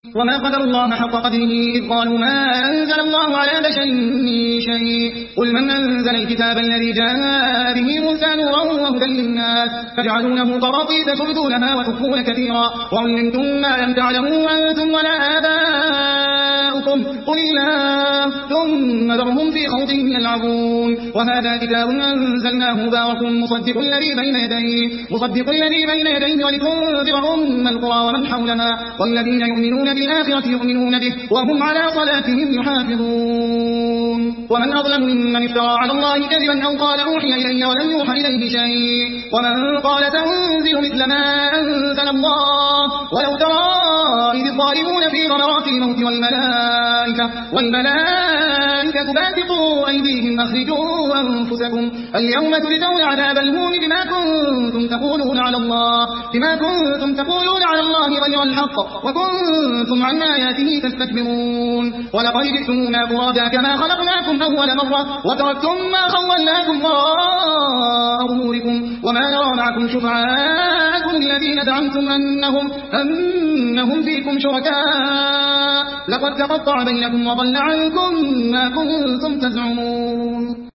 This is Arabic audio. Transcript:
وما قدر الله حق قدره إذ قالوا ما أنزل الله على بشر من شيء قل من أنزل الكتاب الذي جاء به موسى نورا وهدى للناس فجعلونه قراطيس تبدونها وتخفون كثيرا وعلمتم ما لم تعلموا أنتم ولا آباؤكم قل الله ثم ذرهم في خوضهم يلعبون وهذا كتاب أنزلناه مبارك مصدق الذي بين يديه ولتنذر أم القرى ومن حولها والذين يؤمنون بالآخرة يؤمنون به وهم على صلاتهم يحافظون ومن أظلم ممن افترى على الله كذبا أو قال أوحي إلي ولم يوحى إليه شيء ومن قال تنزل مثل ما أنزل الله ولو ترى إذ الظالمون في غمرات الموت والملائكة باسطوا أيديهم أخرجوا أنفسكم اليوم تجزون عذاب الهون بما كنتم تقولون على الله غير الحق وكنتم عن آياته تستكبرون ولقد جئتمونا فرادا كما خلقناكم أول مرة وتركتم ما خولناكم وراء ظهوركم وما نرى معكم شفعاءكم الذين زعمتم أنهم فيكم شركاء لقد تقطع بينكم وضل عنكم ما كنتم تزعمون